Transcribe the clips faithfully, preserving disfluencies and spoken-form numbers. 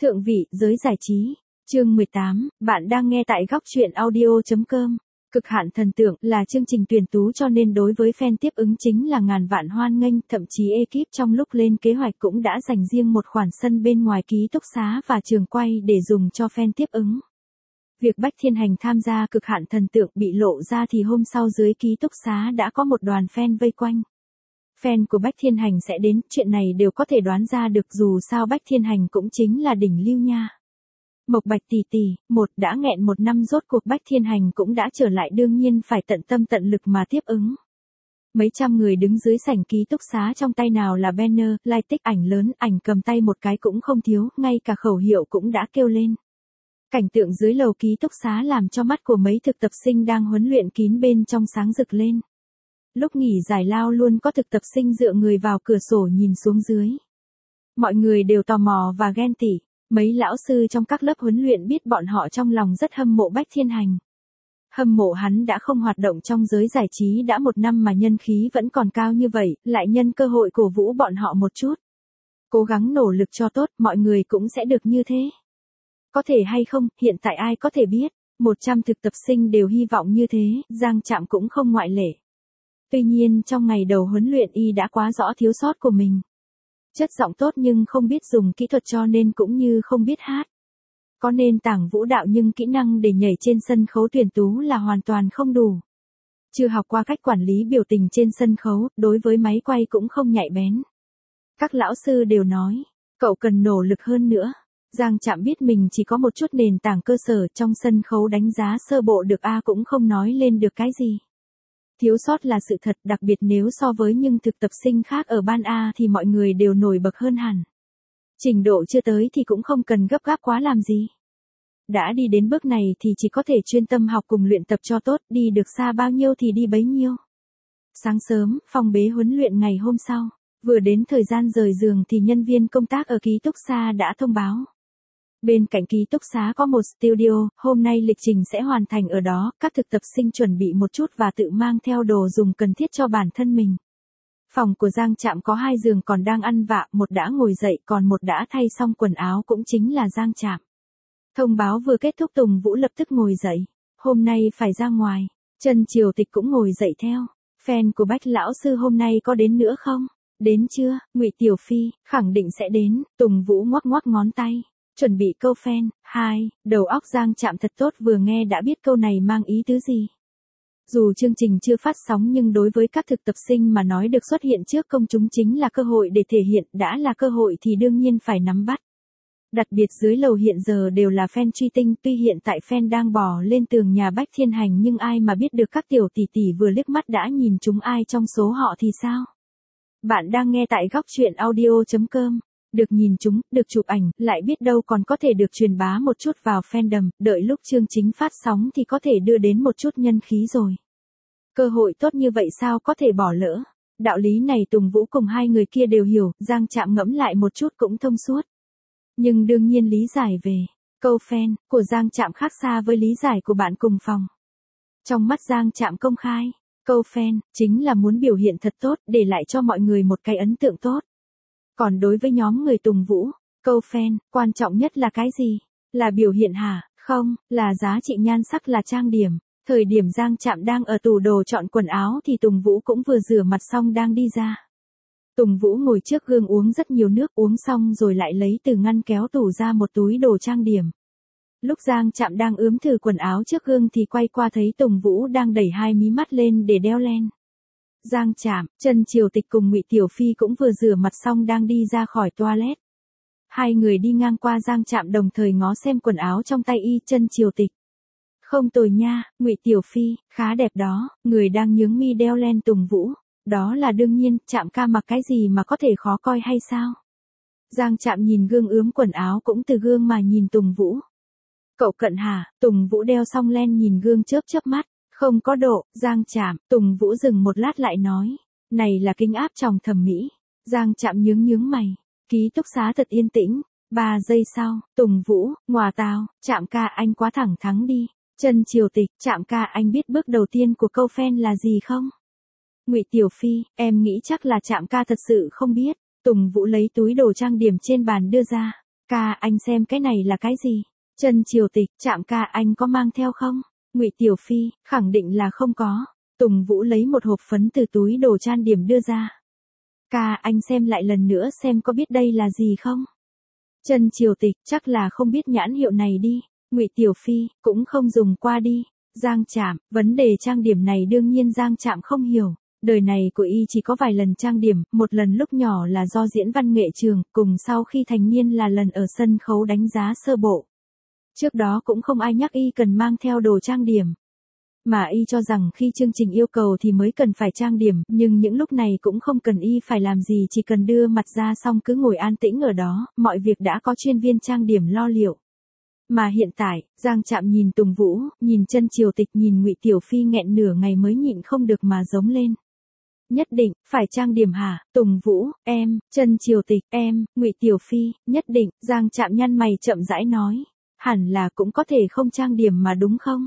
Thượng vị, giới giải trí. Chương mười tám, bạn đang nghe tại góc truyện audio chấm com. Cực hạn thần tượng là chương trình tuyển tú cho nên đối với fan tiếp ứng chính là ngàn vạn hoan nghênh, thậm chí ekip trong lúc lên kế hoạch cũng đã dành riêng một khoản sân bên ngoài ký túc xá và trường quay để dùng cho fan tiếp ứng. Việc Bách Thiên Hành tham gia cực hạn thần tượng bị lộ ra thì hôm sau dưới ký túc xá đã có một đoàn fan vây quanh. Fan của Bách Thiên Hành sẽ đến, chuyện này đều có thể đoán ra được dù sao Bách Thiên Hành cũng chính là đỉnh lưu nha. Mộc Bạch tỷ tỷ, một đã nghẹn một năm rốt cuộc Bách Thiên Hành cũng đã trở lại đương nhiên phải tận tâm tận lực mà tiếp ứng. Mấy trăm người đứng dưới sảnh ký túc xá trong tay nào là banner, like tích ảnh lớn, ảnh cầm tay một cái cũng không thiếu, ngay cả khẩu hiệu cũng đã kêu lên. Cảnh tượng dưới lầu ký túc xá làm cho mắt của mấy thực tập sinh đang huấn luyện kín bên trong sáng rực lên. Lúc nghỉ giải lao luôn có thực tập sinh dựa người vào cửa sổ nhìn xuống dưới. Mọi người đều tò mò và ghen tị. Mấy lão sư trong các lớp huấn luyện biết bọn họ trong lòng rất hâm mộ Bách Thiên Hành. Hâm mộ hắn đã không hoạt động trong giới giải trí đã một năm mà nhân khí vẫn còn cao như vậy, lại nhân cơ hội cổ vũ bọn họ một chút. Cố gắng nỗ lực cho tốt, mọi người cũng sẽ được như thế. Có thể hay không, hiện tại ai có thể biết, một trăm thực tập sinh đều hy vọng như thế, Giang Trạm cũng không ngoại lệ. Tuy nhiên trong ngày đầu huấn luyện y đã quá rõ thiếu sót của mình. Chất giọng tốt nhưng không biết dùng kỹ thuật cho nên cũng như không biết hát. Có nền tảng vũ đạo nhưng kỹ năng để nhảy trên sân khấu tuyển tú là hoàn toàn không đủ. Chưa học qua cách quản lý biểu tình trên sân khấu, đối với máy quay cũng không nhạy bén. Các lão sư đều nói, cậu cần nỗ lực hơn nữa. Giang Trạm biết mình chỉ có một chút nền tảng cơ sở trong sân khấu đánh giá sơ bộ được A cũng không nói lên được cái gì. Thiếu sót là sự thật, đặc biệt nếu so với những thực tập sinh khác ở ban A thì mọi người đều nổi bật hơn hẳn. Trình độ chưa tới thì cũng không cần gấp gáp quá làm gì. Đã đi đến bước này thì chỉ có thể chuyên tâm học cùng luyện tập cho tốt, đi được xa bao nhiêu thì đi bấy nhiêu. Sáng sớm, phòng bế huấn luyện ngày hôm sau, vừa đến thời gian rời giường thì nhân viên công tác ở ký túc xá đã thông báo. Bên cạnh ký túc xá có một studio, hôm nay lịch trình sẽ hoàn thành ở đó, các thực tập sinh chuẩn bị một chút và tự mang theo đồ dùng cần thiết cho bản thân mình. Phòng của Giang Trạm có hai giường còn đang ăn vạ, một đã ngồi dậy còn một đã thay xong quần áo cũng chính là Giang Trạm. Thông báo vừa kết thúc Tùng Vũ lập tức ngồi dậy, hôm nay phải ra ngoài, Trần Triều Tịch cũng ngồi dậy theo. Fan của Bách lão sư hôm nay có đến nữa không? Đến chưa? Ngụy Tiểu Phi, khẳng định sẽ đến, Tùng Vũ ngoắc ngoắc ngón tay. Chuẩn bị câu fan, hai, đầu óc Giang Trạm thật tốt vừa nghe đã biết câu này mang ý tứ gì. Dù chương trình chưa phát sóng nhưng đối với các thực tập sinh mà nói được xuất hiện trước công chúng chính là cơ hội để thể hiện, đã là cơ hội thì đương nhiên phải nắm bắt. Đặc biệt dưới lầu hiện giờ đều là fan truy tinh, tuy hiện tại fan đang bò lên tường nhà Bách Thiên Hành nhưng ai mà biết được các tiểu tỷ tỷ vừa liếc mắt đã nhìn chúng ai trong số họ thì sao? Bạn đang nghe tại góc truyện audio chấm com. Được nhìn chúng, được chụp ảnh, lại biết đâu còn có thể được truyền bá một chút vào fandom, đợi lúc chương chính phát sóng thì có thể đưa đến một chút nhân khí rồi. Cơ hội tốt như vậy sao có thể bỏ lỡ. Đạo lý này Tùng Vũ cùng hai người kia đều hiểu, Giang Trạm ngẫm lại một chút cũng thông suốt. Nhưng đương nhiên lý giải về câu fan của Giang Trạm khác xa với lý giải của bạn cùng phòng. Trong mắt Giang Trạm công khai, câu fan chính là muốn biểu hiện thật tốt để lại cho mọi người một cái ấn tượng tốt. Còn đối với nhóm người Tùng Vũ, câu fan, quan trọng nhất là cái gì? Là biểu hiện hả? Không, là giá trị nhan sắc là trang điểm. Thời điểm Giang Trạm đang ở tủ đồ chọn quần áo thì Tùng Vũ cũng vừa rửa mặt xong đang đi ra. Tùng Vũ ngồi trước gương uống rất nhiều nước, uống xong rồi lại lấy từ ngăn kéo tủ ra một túi đồ trang điểm. Lúc Giang Trạm đang ướm thử quần áo trước gương thì quay qua thấy Tùng Vũ đang đẩy hai mí mắt lên để đeo len. Giang Trạm, Trần Triều Tịch cùng Ngụy Tiểu Phi cũng vừa rửa mặt xong đang đi ra khỏi toilet. Hai người đi ngang qua Giang Trạm đồng thời ngó xem quần áo trong tay y. Trần Triều Tịch. Không tồi nha, Ngụy Tiểu Phi, khá đẹp đó, người đang nhướng mi đeo len Tùng Vũ. Đó là đương nhiên, Trạm ca mặc cái gì mà có thể khó coi hay sao? Giang Trạm nhìn gương ướm quần áo cũng từ gương mà nhìn Tùng Vũ. Cậu cận hả? Tùng Vũ đeo xong len nhìn gương chớp chớp mắt. Không có độ, Giang Trạm, Tùng Vũ dừng một lát lại nói. Này là kính áp tròng thẩm mỹ. Giang Trạm nhướng nhướng mày. Ký túc xá thật yên tĩnh. Ba giây sau, Tùng Vũ, ngòa tào, Trạm ca anh quá thẳng thắn đi. Trần Triều Tịch, Trạm ca anh biết bước đầu tiên của câu fan là gì không? Ngụy Tiểu Phi, em nghĩ chắc là Trạm ca thật sự không biết. Tùng Vũ lấy túi đồ trang điểm trên bàn đưa ra. Ca, anh xem cái này là cái gì? Trân Triều Tịch, Trạm ca, anh có mang theo không? Ngụy Tiểu Phi, khẳng định là không có. Tùng Vũ lấy một hộp phấn từ túi đồ trang điểm đưa ra. Ca, anh xem lại lần nữa xem có biết đây là gì không? Trân Triều Tịch, chắc là không biết nhãn hiệu này đi. Ngụy Tiểu Phi, cũng không dùng qua đi. Giang Trạm, vấn đề trang điểm này đương nhiên Giang Trạm không hiểu. Đời này của y chỉ có vài lần trang điểm, một lần lúc nhỏ là do diễn văn nghệ trường, cùng sau khi thành niên là lần ở sân khấu đánh giá sơ bộ. Trước đó cũng không ai nhắc y cần mang theo đồ trang điểm. Mà y cho rằng khi chương trình yêu cầu thì mới cần phải trang điểm, nhưng những lúc này cũng không cần y phải làm gì, chỉ cần đưa mặt ra xong cứ ngồi an tĩnh ở đó, mọi việc đã có chuyên viên trang điểm lo liệu. Mà hiện tại, Giang Trạm nhìn Tùng Vũ, nhìn Trân Triều Tịch, nhìn Ngụy Tiểu Phi nghẹn nửa ngày mới nhịn không được mà giống lên. Nhất định, phải trang điểm hả? Tùng Vũ, em, Trân Triều Tịch, em, Ngụy Tiểu Phi, nhất định, Giang Trạm nhăn mày chậm rãi nói. Hẳn là cũng có thể không trang điểm mà đúng không?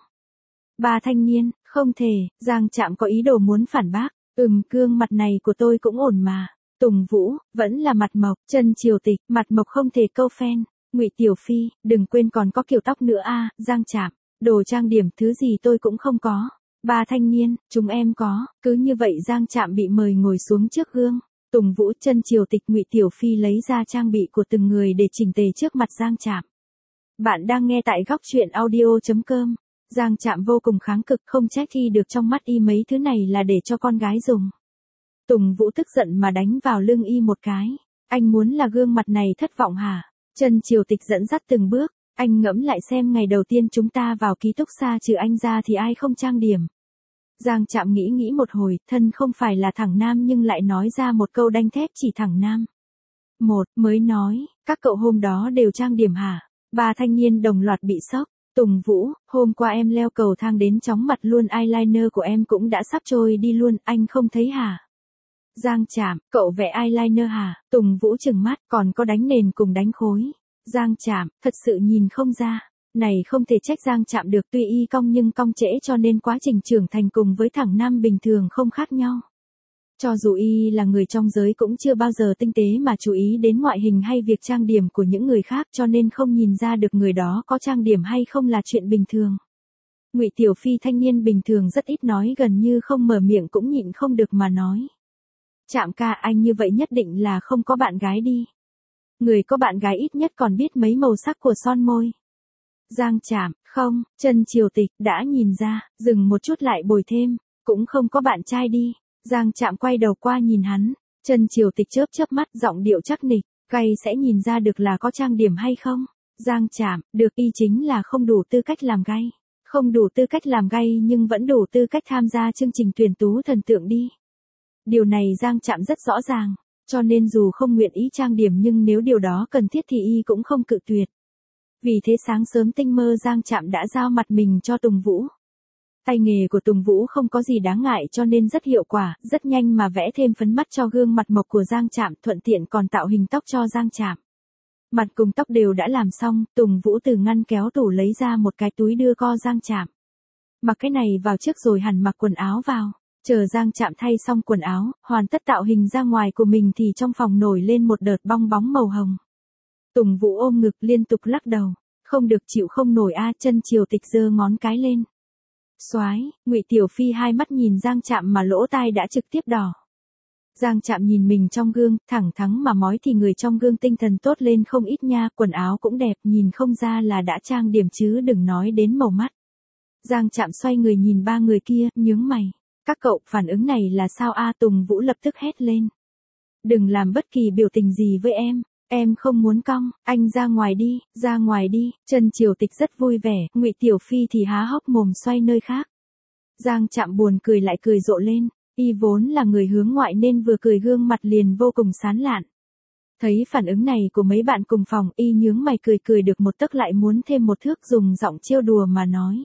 Ba thanh niên, không thể, Giang Trạm có ý đồ muốn phản bác. Ừm, gương mặt này của tôi cũng ổn mà. Tùng Vũ, vẫn là mặt mộc. Trân Triều Tịch, mặt mộc không thể câu phen. Ngụy Tiểu Phi, đừng quên còn có kiểu tóc nữa a. Giang Trạm, đồ trang điểm thứ gì tôi cũng không có. Ba thanh niên, chúng em có. Cứ như vậy Giang Trạm bị mời ngồi xuống trước gương. Tùng Vũ, Trân Triều Tịch, Ngụy Tiểu Phi lấy ra trang bị của từng người để chỉnh tề trước mặt Giang Trạm. Bạn đang nghe tại góc truyện audio chấm com. Giang Trạm vô cùng kháng cực, không trách y được trong mắt y mấy thứ này là để cho con gái dùng. Tùng Vũ tức giận mà đánh vào lưng y một cái. Anh muốn là gương mặt này thất vọng hả? Trân Triều Tịch dẫn dắt từng bước. Anh ngẫm lại xem ngày đầu tiên chúng ta vào ký túc xá trừ anh ra thì ai không trang điểm. Giang Trạm nghĩ nghĩ một hồi, thân không phải là thẳng nam nhưng lại nói ra một câu đanh thép chỉ thẳng nam. Một, mới nói, các cậu hôm đó đều trang điểm hả? Ba thanh niên đồng loạt bị sốc. Tùng Vũ, hôm qua em leo cầu thang đến chóng mặt luôn, eyeliner của em cũng đã sắp trôi đi luôn, anh không thấy hả? Giang Trạm, cậu vẽ eyeliner hả? Tùng Vũ trừng mắt, còn có đánh nền cùng đánh khối. Giang Trạm, thật sự nhìn không ra. Này không thể trách Giang Trạm được, tuy y cong nhưng cong trễ cho nên quá trình trưởng thành cùng với thẳng nam bình thường không khác nhau. Cho dù y là người trong giới cũng chưa bao giờ tinh tế mà chú ý đến ngoại hình hay việc trang điểm của những người khác, cho nên không nhìn ra được người đó có trang điểm hay không là chuyện bình thường. Ngụy Tiểu Phi thanh niên bình thường rất ít nói, gần như không mở miệng cũng nhịn không được mà nói. Trạm ca, anh như vậy nhất định là không có bạn gái đi. Người có bạn gái ít nhất còn biết mấy màu sắc của son môi. Giang Trạm, không. Trân Triều Tịch, đã nhìn ra, dừng một chút lại bồi thêm, cũng không có bạn trai đi. Giang Trạm quay đầu qua nhìn hắn. Trân Triều Tịch chớp chớp mắt, giọng điệu chắc nịch, gay sẽ nhìn ra được là có trang điểm hay không? Giang Trạm, được, y chính là không đủ tư cách làm gay. Không đủ tư cách làm gay nhưng vẫn đủ tư cách tham gia chương trình tuyển tú thần tượng đi. Điều này Giang Trạm rất rõ ràng, cho nên dù không nguyện ý trang điểm nhưng nếu điều đó cần thiết thì y cũng không cự tuyệt. Vì thế sáng sớm tinh mơ Giang Trạm đã giao mặt mình cho Tùng Vũ. Tay nghề của Tùng Vũ không có gì đáng ngại cho nên rất hiệu quả, rất nhanh mà vẽ thêm phấn mắt cho gương mặt mộc của Giang Trạm, thuận tiện còn tạo hình tóc cho Giang Trạm. Mặt cùng tóc đều đã làm xong, Tùng Vũ từ ngăn kéo tủ lấy ra một cái túi đưa co Giang Trạm. Mặc cái này vào trước rồi hẳn mặc quần áo vào. Chờ Giang Trạm thay xong quần áo, hoàn tất tạo hình ra ngoài của mình thì trong phòng nổi lên một đợt bong bóng màu hồng. Tùng Vũ ôm ngực liên tục lắc đầu. Không được, chịu không nổi a. Trân Triều Tịch giơ ngón cái lên. Soái, Ngụy Tiểu Phi hai mắt nhìn Giang Trạm mà lỗ tai đã trực tiếp đỏ. Giang Trạm nhìn mình trong gương, thẳng thắn mà nói thì người trong gương tinh thần tốt lên không ít nha, quần áo cũng đẹp, nhìn không ra là đã trang điểm chứ đừng nói đến màu mắt. Giang Trạm xoay người nhìn ba người kia, nhướng mày. Các cậu, phản ứng này là sao a? Tùng Vũ lập tức hét lên. Đừng làm bất kỳ biểu tình gì với em, em không muốn cong, anh ra ngoài đi, ra ngoài đi. Trân Triều Tịch rất vui vẻ, Ngụy Tiểu Phi thì há hốc mồm xoay nơi khác. Giang Trạm buồn cười lại cười rộ lên, y vốn là người hướng ngoại nên vừa cười gương mặt liền vô cùng sán lạn. Thấy phản ứng này của mấy bạn cùng phòng, y nhướng mày cười cười được một tấc lại muốn thêm một thước, dùng giọng trêu đùa mà nói.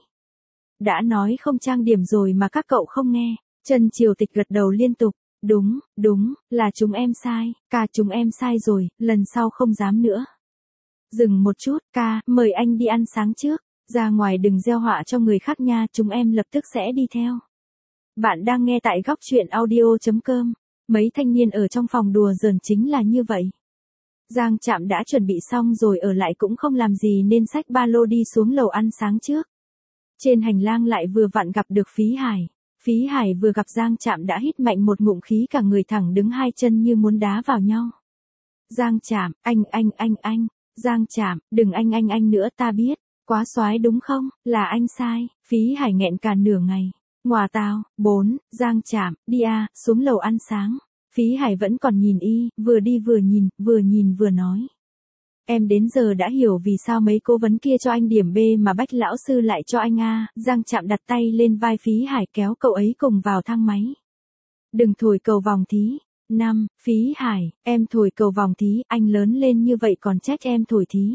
Đã nói không trang điểm rồi mà các cậu không nghe. Trân Triều Tịch gật đầu liên tục. Đúng, đúng, là chúng em sai, ca chúng em sai rồi, lần sau không dám nữa. Dừng một chút, ca, mời anh đi ăn sáng trước, ra ngoài đừng gieo họa cho người khác nha, chúng em lập tức sẽ đi theo. Bạn đang nghe tại góc truyện audio chấm com, mấy thanh niên ở trong phòng đùa giỡn chính là như vậy. Giang Trạm đã chuẩn bị xong rồi ở lại cũng không làm gì nên xách ba lô đi xuống lầu ăn sáng trước. Trên hành lang lại vừa vặn gặp được Phí Hải. Phí Hải vừa gặp Giang Trạm đã hít mạnh một ngụm khí cả người thẳng đứng hai chân như muốn đá vào nhau. Giang Trạm, anh anh anh anh, Giang Trạm, đừng anh anh anh nữa ta biết, quá soái đúng không, là anh sai, Phí Hải nghẹn cả nửa ngày. Ngoà tao, bốn, Giang Trạm, đi à, xuống lầu ăn sáng. Phí Hải vẫn còn nhìn y, vừa đi vừa nhìn, vừa nhìn vừa nói. Em đến giờ đã hiểu vì sao mấy cố vấn kia cho anh điểm B mà Bách lão sư lại cho anh A. Giang Trạm đặt tay lên vai Phí Hải kéo cậu ấy cùng vào thang máy. Đừng thổi cầu vòng thí. Năm, Phí Hải, em thổi cầu vòng thí, anh lớn lên như vậy còn trách em thổi thí.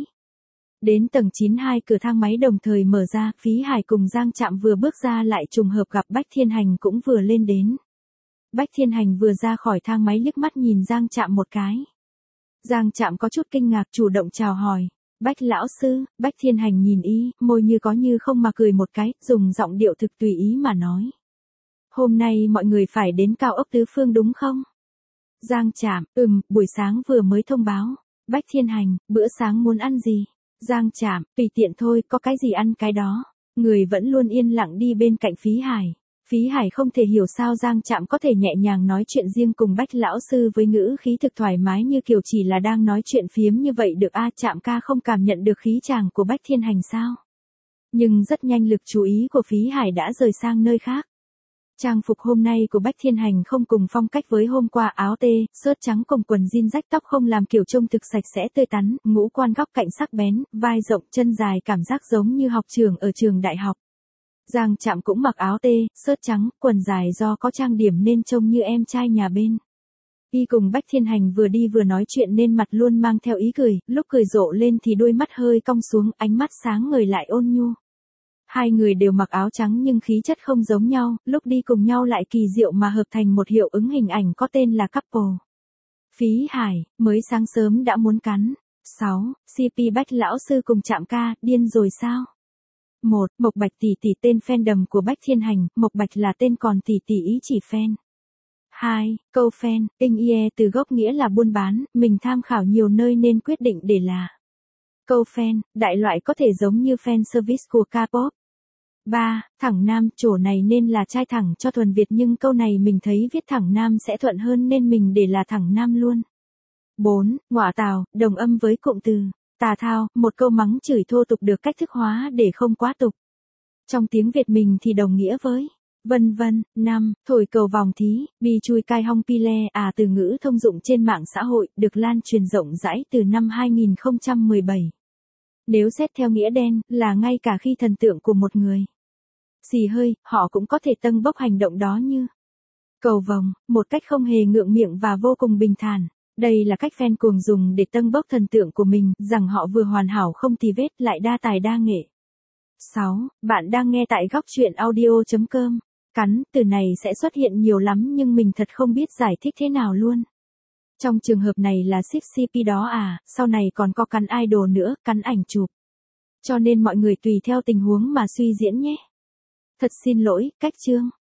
Đến tầng chín hai cửa thang máy đồng thời mở ra, Phí Hải cùng Giang Trạm vừa bước ra lại trùng hợp gặp Bách Thiên Hành cũng vừa lên đến. Bách Thiên Hành vừa ra khỏi thang máy liếc mắt nhìn Giang Trạm một cái. Giang Trạm có chút kinh ngạc chủ động chào hỏi. Bách lão sư, Bách Thiên Hành nhìn y, môi như có như không mà cười một cái, dùng giọng điệu thực tùy ý mà nói. Hôm nay mọi người phải đến cao ốc Tứ Phương đúng không? Giang Trạm, ừm, buổi sáng vừa mới thông báo. Bách Thiên Hành, bữa sáng muốn ăn gì? Giang Trạm, tùy tiện thôi, có cái gì ăn cái đó. Người vẫn luôn yên lặng đi bên cạnh Phí Hải. Phí Hải không thể hiểu sao Giang Trạm có thể nhẹ nhàng nói chuyện riêng cùng Bách lão sư với ngữ khí thực thoải mái như kiểu chỉ là đang nói chuyện phiếm như vậy được a. Trạm ca không cảm nhận được khí chàng của Bách Thiên Hành sao? Nhưng rất nhanh lực chú ý của Phí Hải đã rời sang nơi khác. Trang phục hôm nay của Bách Thiên Hành không cùng phong cách với hôm qua, áo tê, sớt trắng cùng quần jean rách, tóc không làm kiểu trông thực sạch sẽ tươi tắn, ngũ quan góc cạnh sắc bén, vai rộng chân dài cảm giác giống như học trưởng ở trường đại học. Giang Trạm cũng mặc áo tê, sớt trắng, quần dài do có trang điểm nên trông như em trai nhà bên. Y cùng Bách Thiên Hành vừa đi vừa nói chuyện nên mặt luôn mang theo ý cười, lúc cười rộ lên thì đôi mắt hơi cong xuống, ánh mắt sáng ngời lại ôn nhu. Hai người đều mặc áo trắng nhưng khí chất không giống nhau, lúc đi cùng nhau lại kỳ diệu mà hợp thành một hiệu ứng hình ảnh có tên là couple. Phí Hải, mới sáng sớm đã muốn cắn. sáu. xê pê Bách lão sư cùng Trạm ca, điên rồi sao? một. Mộc Bạch tỷ tỷ tên fandom của Bách Thiên Hành, Mộc Bạch là tên còn tỷ tỷ ý chỉ fan. hai. Câu fan, ing ie từ gốc nghĩa là buôn bán, mình tham khảo nhiều nơi nên quyết định để là. Câu fan, đại loại có thể giống như fan service của K-pop. ba. Thẳng nam, chỗ này nên là trai thẳng cho thuần Việt nhưng câu này mình thấy viết thẳng nam sẽ thuận hơn nên mình để là thẳng nam luôn. bốn. Ngọa tào, đồng âm với cụm từ. Tà thao, một câu mắng chửi thô tục được cách thức hóa để không quá tục. Trong tiếng Việt mình thì đồng nghĩa với vân vân. năm. Thổi cầu vòng thí, bi chui cai hong pi le à từ ngữ thông dụng trên mạng xã hội, được lan truyền rộng rãi từ năm hai nghìn không trăm mười bảy. Nếu xét theo nghĩa đen, là ngay cả khi thần tượng của một người xì hơi, họ cũng có thể tâng bốc hành động đó như cầu vồng, một cách không hề ngượng miệng và vô cùng bình thản. Đây là cách fan cuồng dùng để tâng bốc thần tượng của mình, rằng họ vừa hoàn hảo không tì vết lại đa tài đa nghệ. sáu. Bạn đang nghe tại góc truyện audio chấm com. Cắn, từ này sẽ xuất hiện nhiều lắm nhưng mình thật không biết giải thích thế nào luôn. Trong trường hợp này là ship xê pê đó à, sau này còn có cắn idol nữa, cắn ảnh chụp. Cho nên mọi người tùy theo tình huống mà suy diễn nhé. Thật xin lỗi, cách chương.